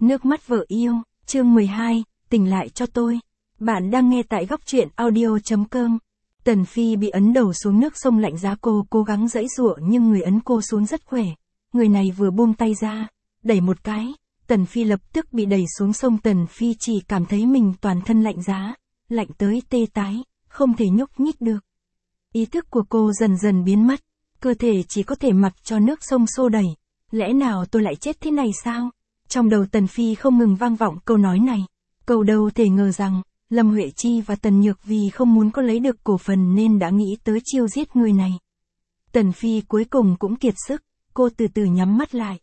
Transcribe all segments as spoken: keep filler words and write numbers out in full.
Nước mắt vợ yêu, chương mười hai, tỉnh lại cho tôi. Bạn đang nghe tại góc truyện audio chấm com. Tần Phi bị ấn đầu xuống nước sông lạnh giá, cô cố gắng giãy giụa nhưng người ấn cô xuống rất khỏe. Người này vừa buông tay ra, đẩy một cái, Tần Phi lập tức bị đẩy xuống sông. Tần Phi chỉ cảm thấy mình toàn thân lạnh giá, lạnh tới tê tái, không thể nhúc nhích được. Ý thức của cô dần dần biến mất, cơ thể chỉ có thể mặc cho nước sông xô đẩy. Lẽ nào tôi lại chết thế này sao? Trong đầu Tần Phi không ngừng vang vọng câu nói này. Câu đâu thể ngờ rằng, Lâm Huệ Chi và Tần Nhược vì không muốn có lấy được cổ phần nên đã nghĩ tới chiêu giết người này. Tần Phi cuối cùng cũng kiệt sức, cô từ từ nhắm mắt lại.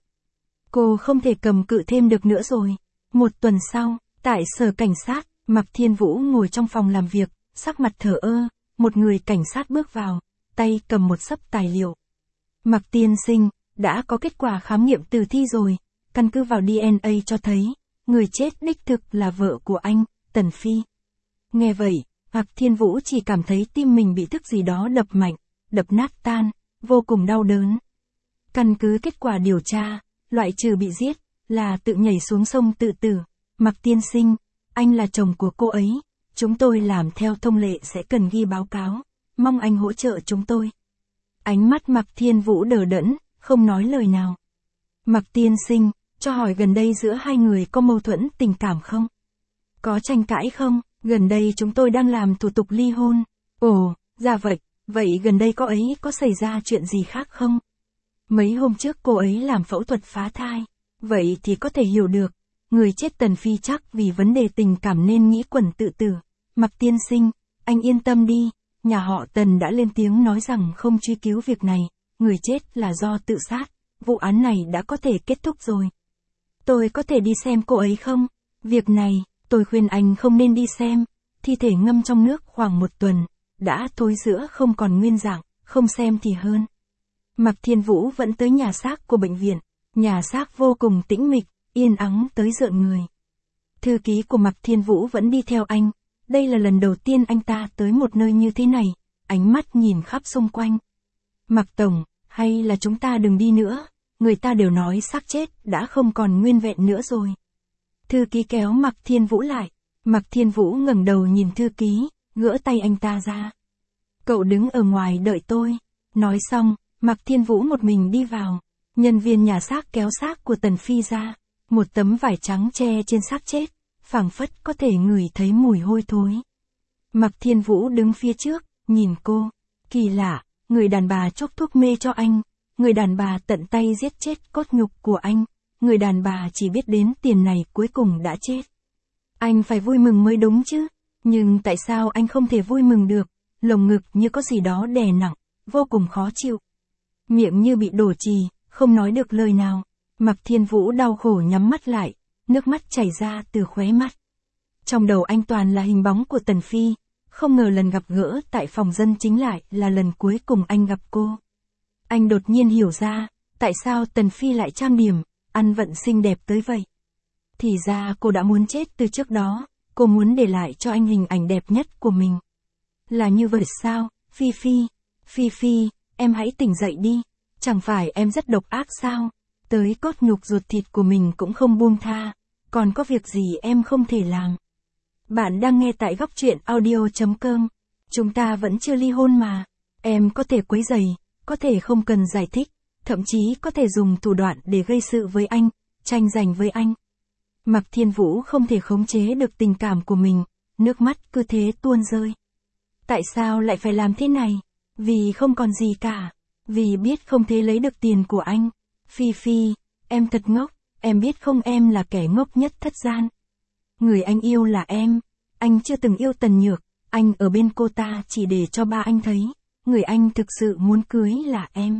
Cô không thể cầm cự thêm được nữa rồi. Một tuần sau, tại sở cảnh sát, Mạc Thiên Vũ ngồi trong phòng làm việc, sắc mặt thờ ơ, một người cảnh sát bước vào, tay cầm một xấp tài liệu. Mạc tiên sinh, đã có kết quả khám nghiệm tử thi rồi, căn cứ vào đê en a cho thấy, người chết đích thực là vợ của anh, Tần Phi. Nghe vậy, Mạc Thiên Vũ chỉ cảm thấy tim mình bị thức gì đó đập mạnh, đập nát tan, vô cùng đau đớn. Căn cứ kết quả điều tra, loại trừ bị giết, là tự nhảy xuống sông tự tử. Mạc tiên sinh, anh là chồng của cô ấy, chúng tôi làm theo thông lệ sẽ cần ghi báo cáo, mong anh hỗ trợ chúng tôi. Ánh mắt Mạc Thiên Vũ đờ đẫn, không nói lời nào. Mạc tiên sinh, cho hỏi gần đây giữa hai người có mâu thuẫn tình cảm không? Có tranh cãi không? Gần đây chúng tôi đang làm thủ tục ly hôn. Ồ, dạ vậy, vậy gần đây cô ấy có xảy ra chuyện gì khác không? Mấy hôm trước cô ấy làm phẫu thuật phá thai. Vậy thì có thể hiểu được, người chết Tần Phi chắc vì vấn đề tình cảm nên nghĩ quẩn tự tử. Mạc tiên sinh, anh yên tâm đi, nhà họ Tần đã lên tiếng nói rằng không truy cứu việc này, người chết là do tự sát, vụ án này đã có thể kết thúc rồi. Tôi có thể đi xem cô ấy không? Việc này, tôi khuyên anh không nên đi xem, thi thể ngâm trong nước khoảng một tuần, đã thối rữa không còn nguyên dạng, không xem thì hơn. Mạc Thiên Vũ vẫn tới nhà xác của bệnh viện, nhà xác vô cùng tĩnh mịch, yên ắng tới rợn người. Thư ký của Mạc Thiên Vũ vẫn đi theo anh, đây là lần đầu tiên anh ta tới một nơi như thế này, ánh mắt nhìn khắp xung quanh. Mạc Tổng, hay là chúng ta đừng đi nữa, người ta đều nói xác chết đã không còn nguyên vẹn nữa rồi. Thư ký kéo Mạc Thiên Vũ lại, Mạc Thiên Vũ ngẩng đầu nhìn thư ký, gỡ tay anh ta ra. Cậu đứng ở ngoài đợi tôi. Nói xong, Mạc Thiên Vũ một mình đi vào, nhân viên nhà xác kéo xác của Tần Phi ra, một tấm vải trắng che trên xác chết, phảng phất có thể ngửi thấy mùi hôi thối. Mạc Thiên Vũ đứng phía trước, nhìn cô, kỳ lạ, người đàn bà chốc thuốc mê cho anh, người đàn bà tận tay giết chết cốt nhục của anh, người đàn bà chỉ biết đến tiền này cuối cùng đã chết. Anh phải vui mừng mới đúng chứ, nhưng tại sao anh không thể vui mừng được, lồng ngực như có gì đó đè nặng, vô cùng khó chịu. Miệng như bị đổ chì, không nói được lời nào. Mạc Thiên Vũ đau khổ nhắm mắt lại, nước mắt chảy ra từ khóe mắt. Trong đầu anh toàn là hình bóng của Tần Phi, không ngờ lần gặp gỡ tại phòng dân chính lại là lần cuối cùng anh gặp cô. Anh đột nhiên hiểu ra, tại sao Tần Phi lại trang điểm, ăn vận xinh đẹp tới vậy. Thì ra cô đã muốn chết từ trước đó, cô muốn để lại cho anh hình ảnh đẹp nhất của mình. Là như vậy sao, Phi Phi, Phi Phi, em hãy tỉnh dậy đi, chẳng phải em rất độc ác sao, tới cốt nhục ruột thịt của mình cũng không buông tha, còn có việc gì em không thể làm. Bạn đang nghe tại góc truyện audio chấm com, chúng ta vẫn chưa ly hôn mà, em có thể quấy rầy, có thể không cần giải thích, thậm chí có thể dùng thủ đoạn để gây sự với anh, tranh giành với anh. Mạc Thiên Vũ không thể khống chế được tình cảm của mình, nước mắt cứ thế tuôn rơi. Tại sao lại phải làm thế này? Vì không còn gì cả, vì biết không thể lấy được tiền của anh. Phi Phi, em thật ngốc, em biết không, em là kẻ ngốc nhất thất gian. Người anh yêu là em, anh chưa từng yêu Tần Nhược, anh ở bên cô ta chỉ để cho ba anh thấy, người anh thực sự muốn cưới là em.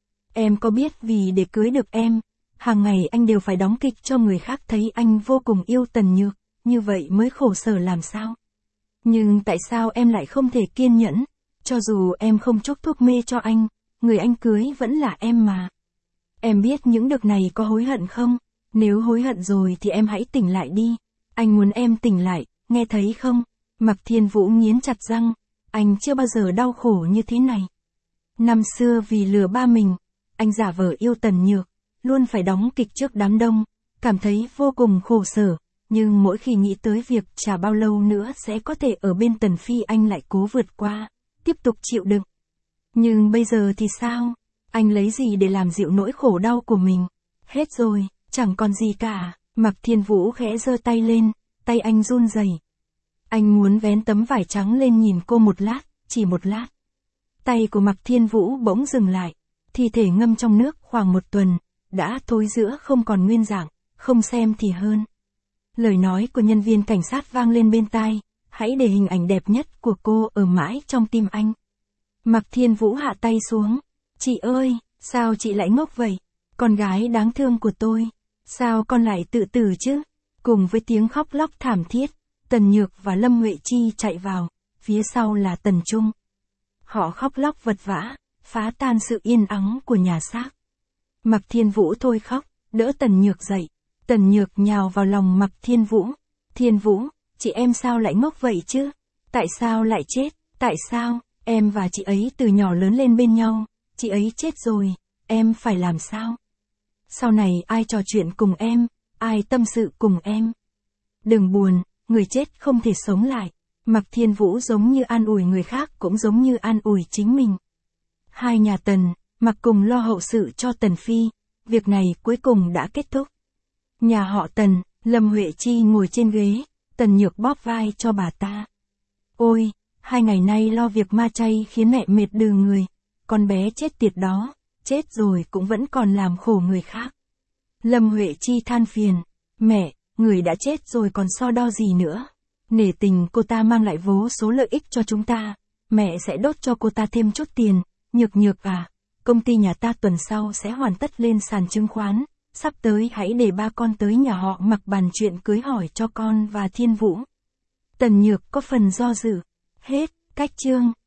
Em có biết vì để cưới được em, hàng ngày anh đều phải đóng kịch cho người khác thấy anh vô cùng yêu Tần Nhược, như vậy mới khổ sở làm sao? Nhưng tại sao em lại không thể kiên nhẫn, cho dù em không chốc thuốc mê cho anh, người anh cưới vẫn là em mà. Em biết những được này có hối hận không? Nếu hối hận rồi thì em hãy tỉnh lại đi, anh muốn em tỉnh lại, nghe thấy không? Mạc Thiên Vũ nghiến chặt răng, anh chưa bao giờ đau khổ như thế này. Năm xưa vì lừa ba mình, anh giả vờ yêu Tần Nhược, luôn phải đóng kịch trước đám đông, cảm thấy vô cùng khổ sở, nhưng mỗi khi nghĩ tới việc chả bao lâu nữa sẽ có thể ở bên Tần Phi anh lại cố vượt qua, tiếp tục chịu đựng. Nhưng bây giờ thì sao? Anh lấy gì để làm dịu nỗi khổ đau của mình? Hết rồi, chẳng còn gì cả. Mạc Thiên Vũ khẽ giơ tay lên, tay anh run rẩy. Anh muốn vén tấm vải trắng lên nhìn cô một lát, chỉ một lát. Tay của Mạc Thiên Vũ bỗng dừng lại, thi thể ngâm trong nước khoảng một tuần, đã thối rữa không còn nguyên dạng, không xem thì hơn. Lời nói của nhân viên cảnh sát vang lên bên tai, hãy để hình ảnh đẹp nhất của cô ở mãi trong tim anh. Mạc Thiên Vũ hạ tay xuống. Chị ơi, sao chị lại ngốc vậy? Con gái đáng thương của tôi, sao con lại tự tử chứ? Cùng với tiếng khóc lóc thảm thiết, Tần Nhược và Lâm Huệ Chi chạy vào, phía sau là Tần Trung. Họ khóc lóc vật vã, phá tan sự yên ắng của nhà xác. Mạc Thiên Vũ thôi khóc, đỡ Tần Nhược dậy. Tần Nhược nhào vào lòng Mạc Thiên Vũ. Thiên Vũ, chị em sao lại ngốc vậy chứ? Tại sao lại chết? Tại sao? Em và chị ấy từ nhỏ lớn lên bên nhau, chị ấy chết rồi, em phải làm sao? Sau này ai trò chuyện cùng em, ai tâm sự cùng em? Đừng buồn, người chết không thể sống lại. Mạc Thiên Vũ giống như an ủi người khác cũng giống như an ủi chính mình. Hai nhà Tần, Mạc cùng lo hậu sự cho Tần Phi, việc này cuối cùng đã kết thúc. Nhà họ Tần, Lâm Huệ Chi ngồi trên ghế, Tần Nhược bóp vai cho bà ta. Ôi, hai ngày nay lo việc ma chay khiến mẹ mệt đừ người, con bé chết tiệt đó, chết rồi cũng vẫn còn làm khổ người khác. Lâm Huệ Chi than phiền, mẹ, người đã chết rồi còn so đo gì nữa. Nể tình cô ta mang lại vô số lợi ích cho chúng ta, mẹ sẽ đốt cho cô ta thêm chút tiền. Nhược Nhược à, công ty nhà ta tuần sau sẽ hoàn tất lên sàn chứng khoán, sắp tới hãy để ba con tới nhà họ Mạc bàn chuyện cưới hỏi cho con và Thiên Vũ. Tần Nhược có phần do dự. Hết, cách chương.